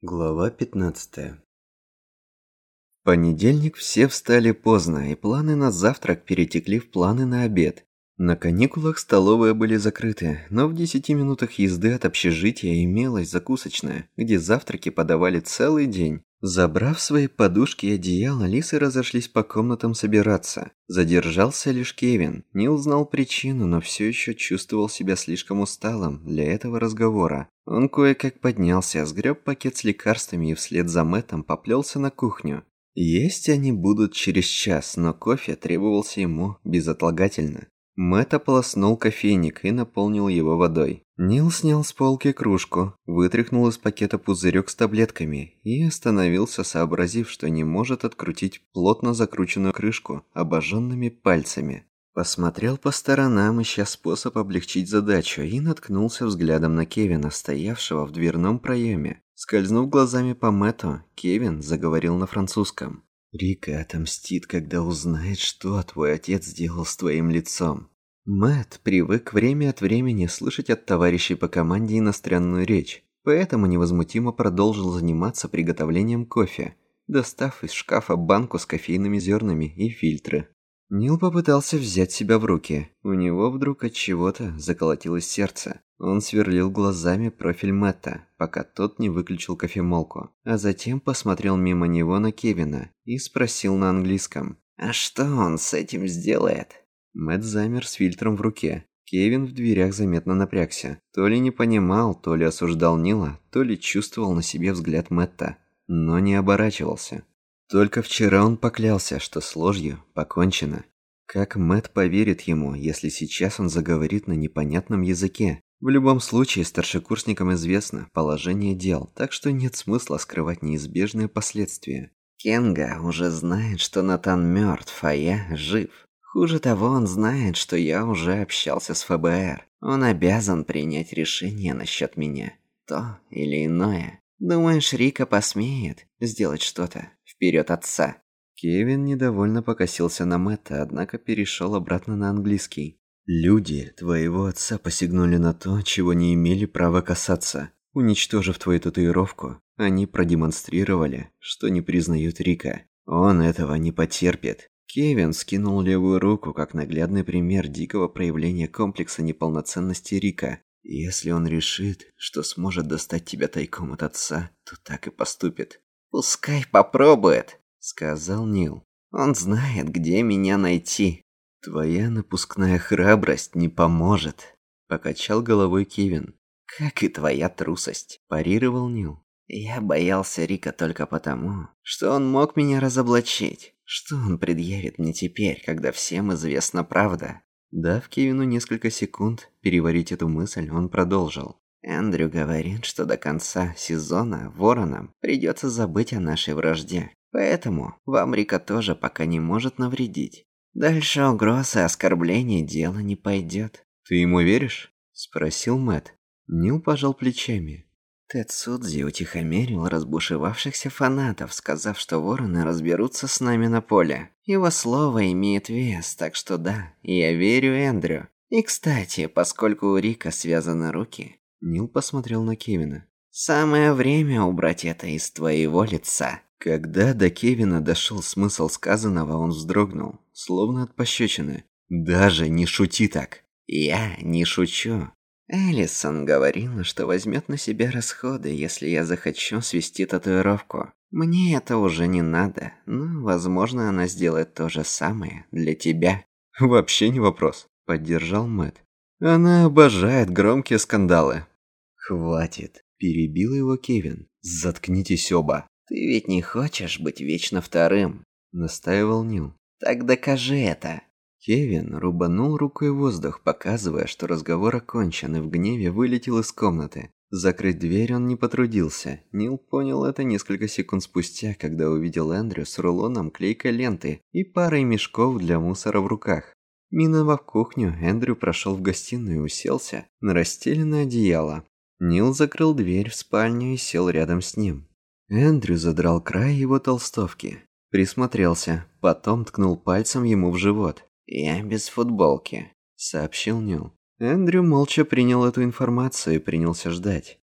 Глава 15. В понедельник все встали поздно, и планы на завтрак перетекли в планы на обед. На каникулах столовые были закрыты, но в 10 минутах езды от общежития имелась закусочная, где завтраки подавали целый день. Забрав свои подушки и одеяло, лисы разошлись по комнатам собираться. Задержался лишь Кевин. Не узнал причину, но все еще чувствовал себя слишком усталым для этого разговора. Он кое-как поднялся, сгреб пакет с лекарствами и вслед за Мэттом поплелся на кухню. Есть они будут через час, но кофе требовался ему безотлагательно. Мэтт ополоснул кофейник и наполнил его водой. Нил снял с полки кружку, вытряхнул из пакета пузырек с таблетками и остановился, сообразив, что не может открутить плотно закрученную крышку обожженными пальцами. Посмотрел по сторонам, ища способ облегчить задачу, и наткнулся взглядом на Кевина, стоявшего в дверном проеме. Скользнув глазами по Мэтту, Кевин заговорил на французском. «Рика отомстит, когда узнает, что твой отец сделал с твоим лицом». Мэтт привык время от времени слышать от товарищей по команде иностранную речь, поэтому невозмутимо продолжил заниматься приготовлением кофе, достав из шкафа банку с кофейными зернами и фильтры. Нил попытался взять себя в руки. У него вдруг от чего-то заколотилось сердце. Он сверлил глазами профиль Мэтта, пока тот не выключил кофемолку, а затем посмотрел мимо него на Кевина и спросил на английском: «А что он с этим сделает?» Мэтт замер с фильтром в руке. Кевин в дверях заметно напрягся. То ли не понимал, то ли осуждал Нила, то ли чувствовал на себе взгляд Мэтта, но не оборачивался. Только вчера он поклялся, что с ложью покончено. Как Мэтт поверит ему, если сейчас он заговорит на непонятном языке? В любом случае, старшекурсникам известно положение дел, так что нет смысла скрывать неизбежные последствия. Кенга уже знает, что Натан мертв, а я жив. Хуже того, он знает, что я уже общался с ФБР. Он обязан принять решение насчет меня. То или иное. Думаешь, Рика посмеет сделать что-то вперед отца?» Кевин недовольно покосился на Мэтта, однако перешел обратно на английский. «Люди твоего отца посягнули на то, чего не имели права касаться. Уничтожив твою татуировку, они продемонстрировали, что не признают Рика. Он этого не потерпит». Кевин скинул левую руку, как наглядный пример дикого проявления комплекса неполноценности Рика. «Если он решит, что сможет достать тебя тайком от отца, то так и поступит». «Пускай попробует», — сказал Нил. «Он знает, где меня найти». «Твоя напускная храбрость не поможет», — покачал головой Кевин. «Как и твоя трусость», — парировал Нил. «Я боялся Рика только потому, что он мог меня разоблачить. Что он предъявит мне теперь, когда всем известна правда?» Дав Кевину несколько секунд переварить эту мысль, он продолжил. «Эндрю говорит, что до конца сезона воронам придется забыть о нашей вражде. Поэтому вам Рика тоже пока не может навредить. Дальше угроз и оскорблений дело не пойдет». «Ты ему веришь?» – спросил Мэтт. Нил пожал плечами. Тецудзи утихомирил разбушевавшихся фанатов, сказав, что вороны разберутся с нами на поле. Его слово имеет вес, так что да, я верю Эндрю. И кстати, поскольку у Рика связаны руки... Нил посмотрел на Кевина. «Самое время убрать это из твоего лица». Когда до Кевина дошел смысл сказанного, он вздрогнул, словно от пощечины. «Даже не шути так». «Я не шучу. Элисон говорила, что возьмет на себя расходы, если я захочу свести татуировку. Мне это уже не надо, но, возможно, она сделает то же самое для тебя». «Вообще не вопрос», — поддержал Мэтт. «Она обожает громкие скандалы». «Хватит», — перебил его Кевин. «Заткнитесь оба». «Ты ведь не хочешь быть вечно вторым», — настаивал Нил. «Так докажи это». Кевин рубанул рукой воздух, показывая, что разговор окончен, и в гневе вылетел из комнаты. Закрыть дверь он не потрудился. Нил понял это несколько секунд спустя, когда увидел Эндрю с рулоном клейкой ленты и парой мешков для мусора в руках. Миновав кухню, Эндрю прошел в гостиную и уселся на расстеленное одеяло. Нил закрыл дверь в спальню и сел рядом с ним. Эндрю задрал край его толстовки, присмотрелся, потом ткнул пальцем ему в живот. «Я без футболки», — сообщил Нил. Эндрю молча принял эту информацию и принялся ждать.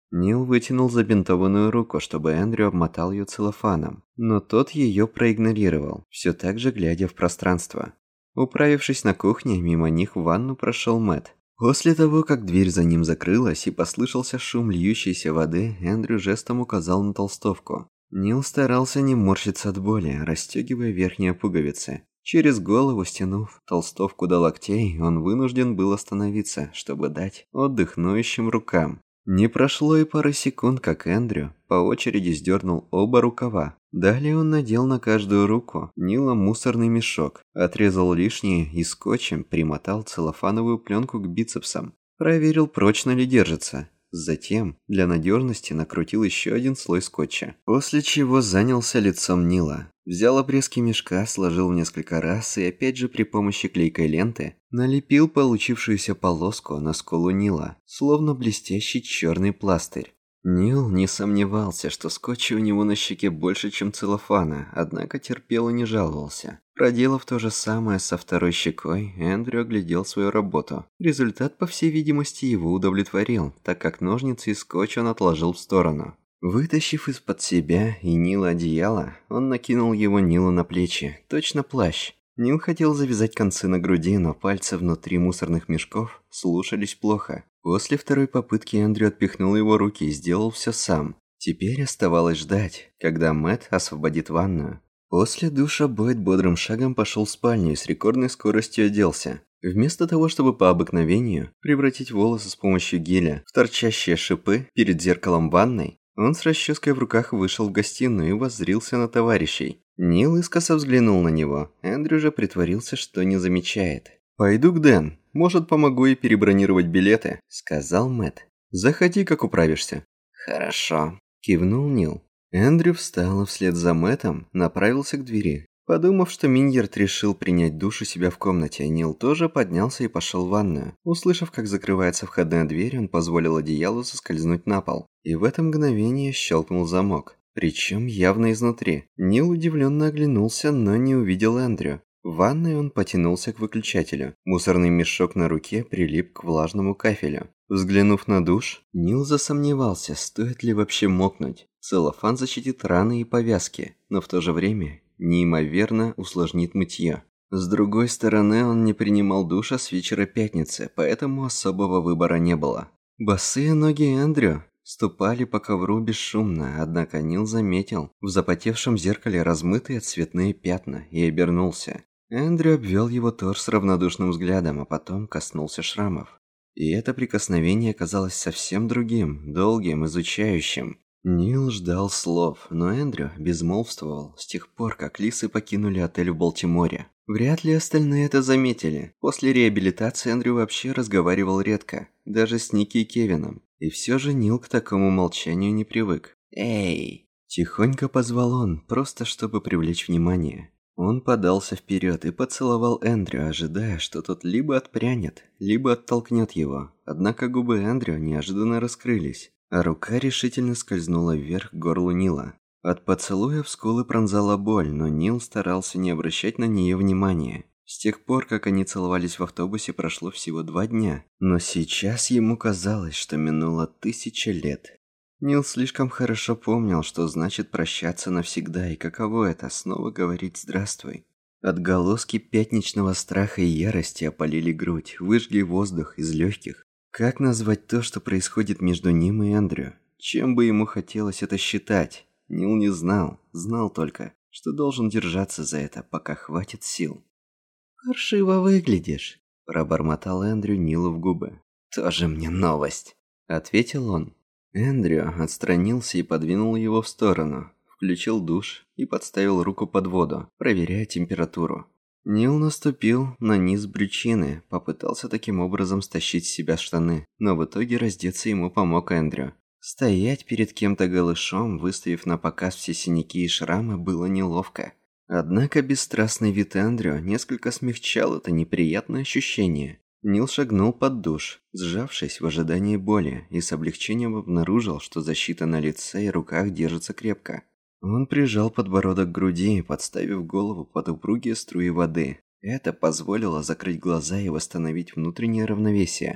Нил вытянул забинтованную руку, чтобы Эндрю обмотал ее целлофаном, но тот ее проигнорировал, все так же глядя в пространство. Управившись на кухне, мимо них в ванну прошел Мэтт. После того, как дверь за ним закрылась и послышался шум льющейся воды, Эндрю жестом указал на толстовку. Нил старался не морщиться от боли, расстегивая верхние пуговицы. Через голову стянув толстовку до локтей, он вынужден был остановиться, чтобы дать отдых ноющим рукам. Не прошло и пары секунд, как Эндрю по очереди сдернул оба рукава. Далее он надел на каждую руку Нила мусорный мешок, отрезал лишнее и скотчем примотал целлофановую пленку к бицепсам. Проверил, прочно ли держится. Затем, для надежности, накрутил еще один слой скотча. После чего занялся лицом Нила. Взял обрезки мешка, сложил в несколько раз и опять же при помощи клейкой ленты налепил получившуюся полоску на скулу Нила, словно блестящий черный пластырь. Нил не сомневался, что скотча у него на щеке больше, чем целлофана, однако терпел и не жаловался. Проделав то же самое со второй щекой, Эндрю оглядел свою работу. Результат, по всей видимости, его удовлетворил, так как ножницы и скотч он отложил в сторону. Вытащив из-под себя и Нила одеяло, он накинул его Нилу на плечи, точно плащ. Нил хотел завязать концы на груди, но пальцы внутри мусорных мешков слушались плохо. После второй попытки Эндрю отпихнул его руки и сделал все сам. Теперь оставалось ждать, когда Мэтт освободит ванную. После душа Бойд бодрым шагом пошел в спальню и с рекордной скоростью оделся. Вместо того, чтобы по обыкновению превратить волосы с помощью геля в торчащие шипы перед зеркалом ванной, он с расческой в руках вышел в гостиную и воззрился на товарищей. Нил искоса взглянул на него, Эндрю же притворился, что не замечает. «Пойду к Дэн, может, помогу ей перебронировать билеты», — сказал Мэтт. «Заходи, как управишься». «Хорошо», — кивнул Нил. Эндрю встал и вслед за Мэттом направился к двери. Подумав, что Миньерд решил принять душ у себя в комнате, Нил тоже поднялся и пошел в ванную. Услышав, как закрывается входная дверь, он позволил одеялу соскользнуть на пол. И в это мгновение щелкнул замок. Причем явно изнутри. Нил удивленно оглянулся, но не увидел Эндрю. В ванной он потянулся к выключателю. Мусорный мешок на руке прилип к влажному кафелю. Взглянув на душ, Нил засомневался, стоит ли вообще мокнуть. Целлофан защитит раны и повязки, но в то же время неимоверно усложнит мытье. С другой стороны, он не принимал душа с вечера пятницы, поэтому особого выбора не было. Босые ноги Эндрю ступали по ковру бесшумно, однако Нил заметил в запотевшем зеркале размытые цветные пятна и обернулся. Эндрю обвел его торс равнодушным взглядом, а потом коснулся шрамов. И это прикосновение казалось совсем другим, долгим, изучающим. Нил ждал слов, но Эндрю безмолвствовал с тех пор, как лисы покинули отель в Балтиморе. Вряд ли остальные это заметили. После реабилитации Эндрю вообще разговаривал редко, даже с Ники и Кевином. И все же Нил к такому молчанию не привык. «Эй!» – тихонько позвал он, просто чтобы привлечь внимание. Он подался вперед и поцеловал Эндрю, ожидая, что тот либо отпрянет, либо оттолкнет его. Однако губы Эндрю неожиданно раскрылись, а рука решительно скользнула вверх к горлу Нила. От поцелуя в скулы пронзала боль, но Нил старался не обращать на нее внимания. С тех пор, как они целовались в автобусе, прошло всего 2 дня. Но сейчас ему казалось, что минуло 1000 лет. Нил слишком хорошо помнил, что значит прощаться навсегда и каково это снова говорить «здравствуй». Отголоски пятничного страха и ярости опалили грудь, выжгли воздух из легких. Как назвать то, что происходит между ним и Эндрю? Чем бы ему хотелось это считать? Нил не знал, знал только, что должен держаться за это, пока хватит сил. «Паршиво выглядишь», – пробормотал Эндрю Нилу в губы. «Тоже мне новость», – ответил он. Эндрю отстранился и подвинул его в сторону, включил душ и подставил руку под воду, проверяя температуру. Нил наступил на низ брючины, попытался таким образом стащить с себя штаны, но в итоге раздеться ему помог Эндрю. Стоять перед кем-то голышом, выставив на показ все синяки и шрамы, было неловко. Однако бесстрастный вид Эндрю несколько смягчал это неприятное ощущение. Нил шагнул под душ, сжавшись в ожидании боли, и с облегчением обнаружил, что защита на лице и руках держится крепко. Он прижал подбородок к груди, подставив голову под упругие струи воды. Это позволило закрыть глаза и восстановить внутреннее равновесие.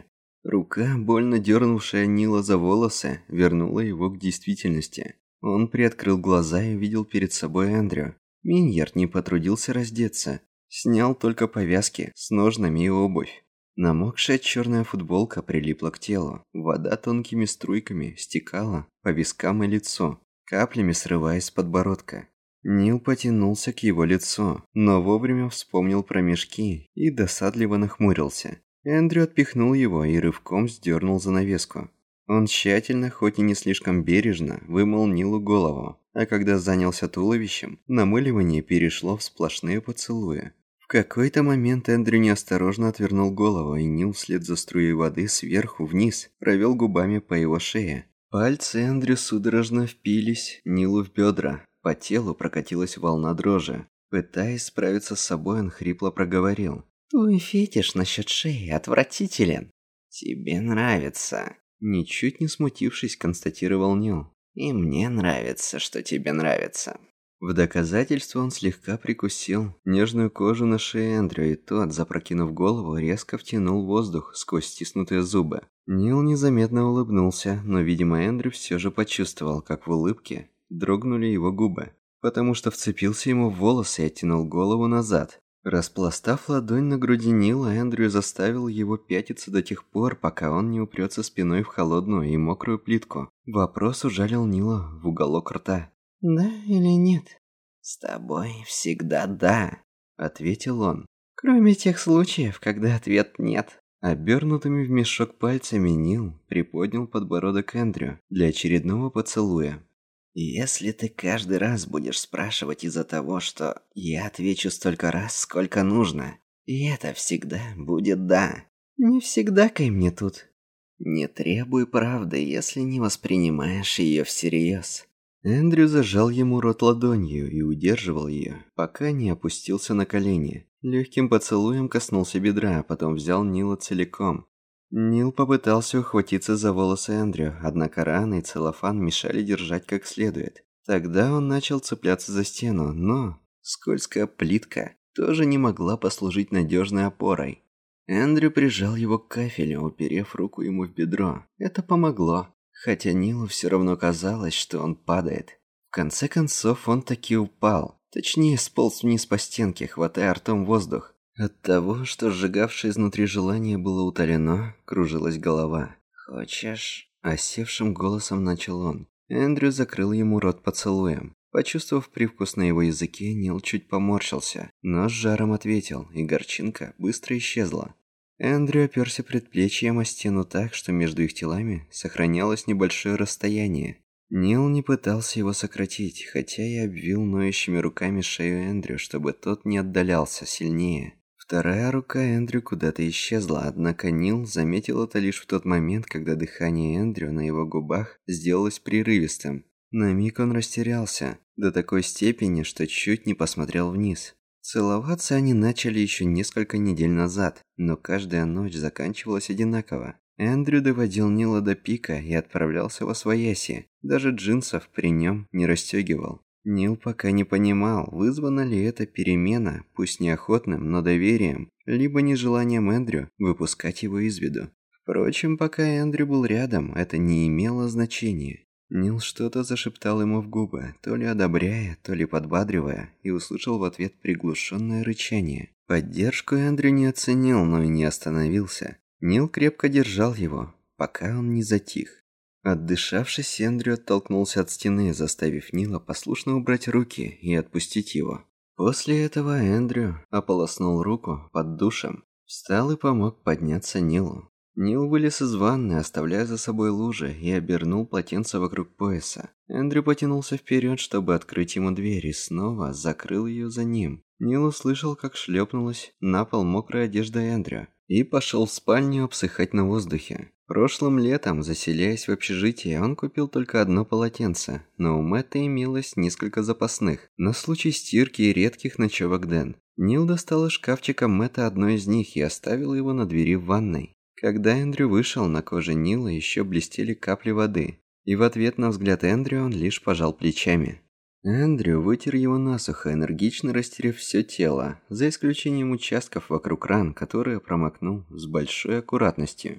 Рука, больно дернувшая Нила за волосы, вернула его к действительности. Он приоткрыл глаза и увидел перед собой Эндрю. Миньярд не потрудился раздеться. Снял только повязки с ножнами и обувь. Намокшая черная футболка прилипла к телу. Вода тонкими струйками стекала по вискам и лицу, каплями срываясь с подбородка. Нил потянулся к его лицу, но вовремя вспомнил про мешки и досадливо нахмурился. Эндрю отпихнул его и рывком сдернул занавеску. Он тщательно, хоть и не слишком бережно, вымыл Нилу голову, а когда занялся туловищем, намыливание перешло в сплошные поцелуи. В какой-то момент Эндрю неосторожно отвернул голову, и Нил вслед за струей воды сверху вниз провел губами по его шее. Пальцы Эндрю судорожно впились Нилу в бедра. По телу прокатилась волна дрожи. Пытаясь справиться с собой, он хрипло проговорил: «Твой фетиш насчет шеи отвратителен. Тебе нравится». Ничуть не смутившись, констатировал Нил. «И мне нравится, что тебе нравится». В доказательство он слегка прикусил нежную кожу на шее Эндрю, и тот, запрокинув голову, резко втянул воздух сквозь стиснутые зубы. Нил незаметно улыбнулся, но, видимо, Эндрю все же почувствовал, как в улыбке дрогнули его губы, потому что вцепился ему в волосы и оттянул голову назад. Распластав ладонь на груди Нила, Эндрю заставил его пятиться до тех пор, пока он не упрется спиной в холодную и мокрую плитку. Вопрос ужалил Нила в уголок рта. «Да или нет?» «С тобой всегда да», — ответил он. «Кроме тех случаев, когда ответ нет». Обернутыми в мешок пальцами Нил приподнял подбородок Эндрю для очередного поцелуя. «Если ты каждый раз будешь спрашивать из-за того, что я отвечу столько раз, сколько нужно, и это всегда будет да. Не всегда кай мне тут. Не требуй правды, если не воспринимаешь ее всерьез». Эндрю зажал ему рот ладонью и удерживал ее, пока не опустился на колени. Легким поцелуем коснулся бедра, а потом взял Нила целиком. Нил попытался ухватиться за волосы Эндрю, однако раны и целлофан мешали держать как следует. Тогда он начал цепляться за стену, но скользкая плитка тоже не могла послужить надежной опорой. Эндрю прижал его к кафелю, уперев руку ему в бедро. Это помогло, хотя Нилу все равно казалось, что он падает. В конце концов он таки упал, точнее сполз вниз по стенке, хватая ртом воздух. От того, что сжигавшее изнутри желание было утолено, кружилась голова. «Хочешь?» – осевшим голосом начал он. Эндрю закрыл ему рот поцелуем. Почувствовав привкус на его языке, Нил чуть поморщился, но с жаром ответил, и горчинка быстро исчезла. Эндрю оперся предплечьем о стену так, что между их телами сохранялось небольшое расстояние. Нил не пытался его сократить, хотя и обвил ноющими руками шею Эндрю, чтобы тот не отдалялся сильнее. Вторая рука Эндрю куда-то исчезла, однако Нил заметил это лишь в тот момент, когда дыхание Эндрю на его губах сделалось прерывистым. На миг он растерялся, до такой степени, что чуть не посмотрел вниз. Целоваться они начали еще несколько недель назад, но каждая ночь заканчивалась одинаково. Эндрю доводил Нила до пика и отправлялся восвояси, даже джинсов при нем не расстегивал. Нил пока не понимал, вызвана ли эта перемена, пусть неохотным, но доверием, либо нежеланием Эндрю выпускать его из виду. Впрочем, пока Эндрю был рядом, это не имело значения. Нил что-то зашептал ему в губы, то ли одобряя, то ли подбадривая, и услышал в ответ приглушенное рычание. Поддержку Эндрю не оценил, но и не остановился. Нил крепко держал его, пока он не затих. Отдышавшись, Эндрю оттолкнулся от стены, заставив Нила послушно убрать руки и отпустить его. После этого Эндрю ополоснул руку под душем, встал и помог подняться Нилу. Нил вылез из ванны, оставляя за собой лужи, и обернул полотенце вокруг пояса. Эндрю потянулся вперед, чтобы открыть ему дверь, и снова закрыл ее за ним. Нил услышал, как шлепнулась на пол мокрая одежда Эндрю, и пошел в спальню обсыхать на воздухе. Прошлым летом, заселяясь в общежитие, он купил только одно полотенце, но у Мэтта имелось несколько запасных, на случай стирки и редких ночевок Дэн. Нил достал из шкафчика Мэтта одно из них и оставил его на двери в ванной. Когда Эндрю вышел, на коже Нила еще блестели капли воды, и в ответ на взгляд Эндрю он лишь пожал плечами. Эндрю вытер его насухо, энергично растерев все тело, за исключением участков вокруг ран, которые промокнул с большой аккуратностью.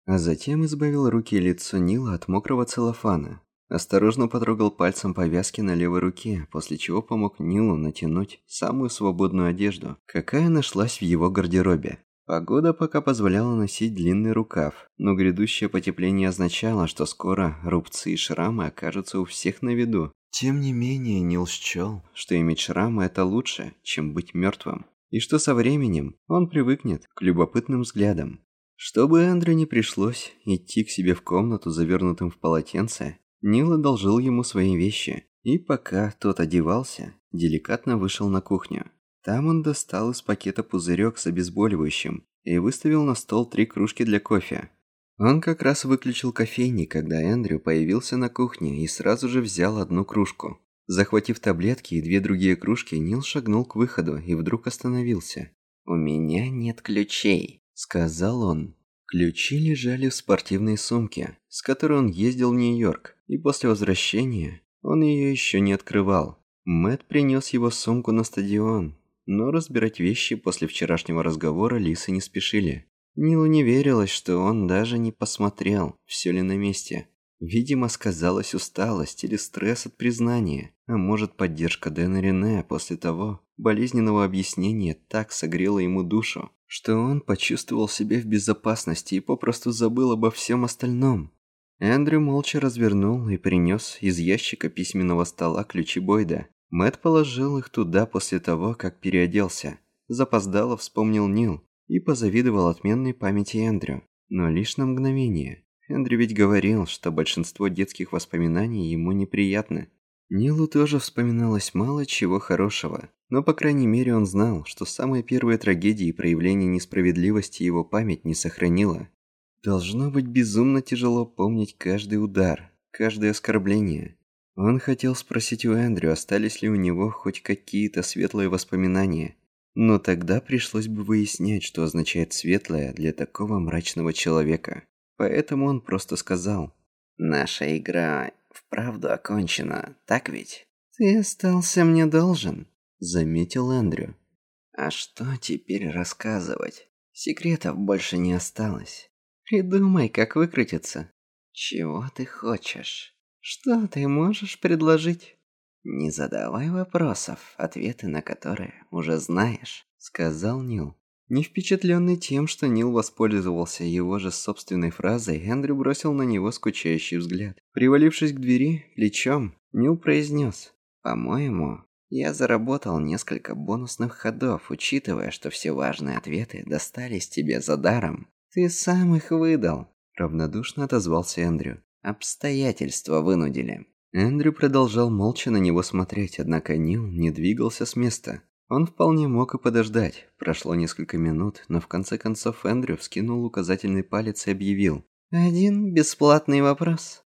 А затем избавил руки и лицо Нила от мокрого целлофана. Осторожно потрогал пальцем повязки на левой руке, после чего помог Нилу натянуть самую свободную одежду, какая нашлась в его гардеробе. Погода пока позволяла носить длинный рукав, но грядущее потепление означало, что скоро рубцы и шрамы окажутся у всех на виду. Тем не менее, Нил счел, что иметь шрамы – это лучше, чем быть мертвым, и что со временем он привыкнет к любопытным взглядам. Чтобы Эндрю не пришлось идти к себе в комнату, завернутым в полотенце, Нил одолжил ему свои вещи, и пока тот одевался, деликатно вышел на кухню. Там он достал из пакета пузырек с обезболивающим и выставил на стол 3 кружки для кофе. Он как раз выключил кофейник, когда Эндрю появился на кухне и сразу же взял 1 кружку. Захватив таблетки и 2 другие кружки, Нил шагнул к выходу и вдруг остановился. «У меня нет ключей», — сказал он. Ключи лежали в спортивной сумке, с которой он ездил в Нью-Йорк, и после возвращения он ее еще не открывал. Мэтт принес его сумку на стадион, но разбирать вещи после вчерашнего разговора лисы не спешили. Нилу не верилось, что он даже не посмотрел, все ли на месте. Видимо, сказалась усталость или стресс от признания, а может, поддержка Дэна Рене после того болезненного объяснения так согрела ему душу, что он почувствовал себя в безопасности и попросту забыл обо всем остальном. Эндрю молча развернул и принес из ящика письменного стола ключи Бойда. Мэтт положил их туда после того, как переоделся. Запоздало вспомнил Нил и позавидовал отменной памяти Эндрю. Но лишь на мгновение. Эндрю ведь говорил, что большинство детских воспоминаний ему неприятны. Нилу тоже вспоминалось мало чего хорошего, но по крайней мере он знал, что самые первые трагедии и проявления несправедливости его память не сохранила. Должно быть безумно тяжело помнить каждый удар, каждое оскорбление. Он хотел спросить у Эндрю, остались ли у него хоть какие-то светлые воспоминания. Но тогда пришлось бы выяснять, что означает светлое для такого мрачного человека. Поэтому он просто сказал: «Наша игра вправду окончена, так ведь?» «Ты остался мне должен», — заметил Эндрю. «А что теперь рассказывать? Секретов больше не осталось. Придумай, как выкрутиться. Чего ты хочешь? Что ты можешь предложить?» «Не задавай вопросов, ответы на которые уже знаешь», — сказал Нил. Не впечатленный тем, что Нил воспользовался его же собственной фразой, Эндрю бросил на него скучающий взгляд. Привалившись к двери плечом, Нил произнес: «По-моему, я заработал несколько бонусных ходов, учитывая, что все важные ответы достались тебе за даром. Ты сам их выдал», — равнодушно отозвался Эндрю. «Обстоятельства вынудили». Эндрю продолжал молча на него смотреть, однако Нил не двигался с места. Он вполне мог и подождать. Прошло несколько минут, но в конце концов Эндрю вскинул указательный палец и объявил: «1 бесплатный вопрос».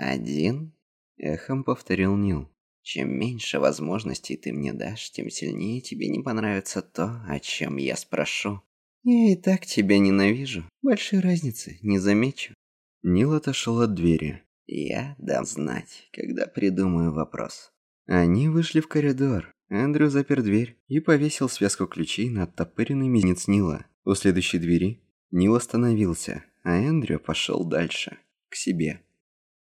«1?» – эхом повторил Нил. «Чем меньше возможностей ты мне дашь, тем сильнее тебе не понравится то, о чем я спрошу. Я и так тебя ненавижу. Большой разницы не замечу». Нил отошел от двери. «Я дам знать, когда придумаю вопрос». Они вышли в коридор. Эндрю запер дверь и повесил связку ключей на оттопыренный мизинец Нила. У следующей двери Нил остановился, а Эндрю пошел дальше, к себе.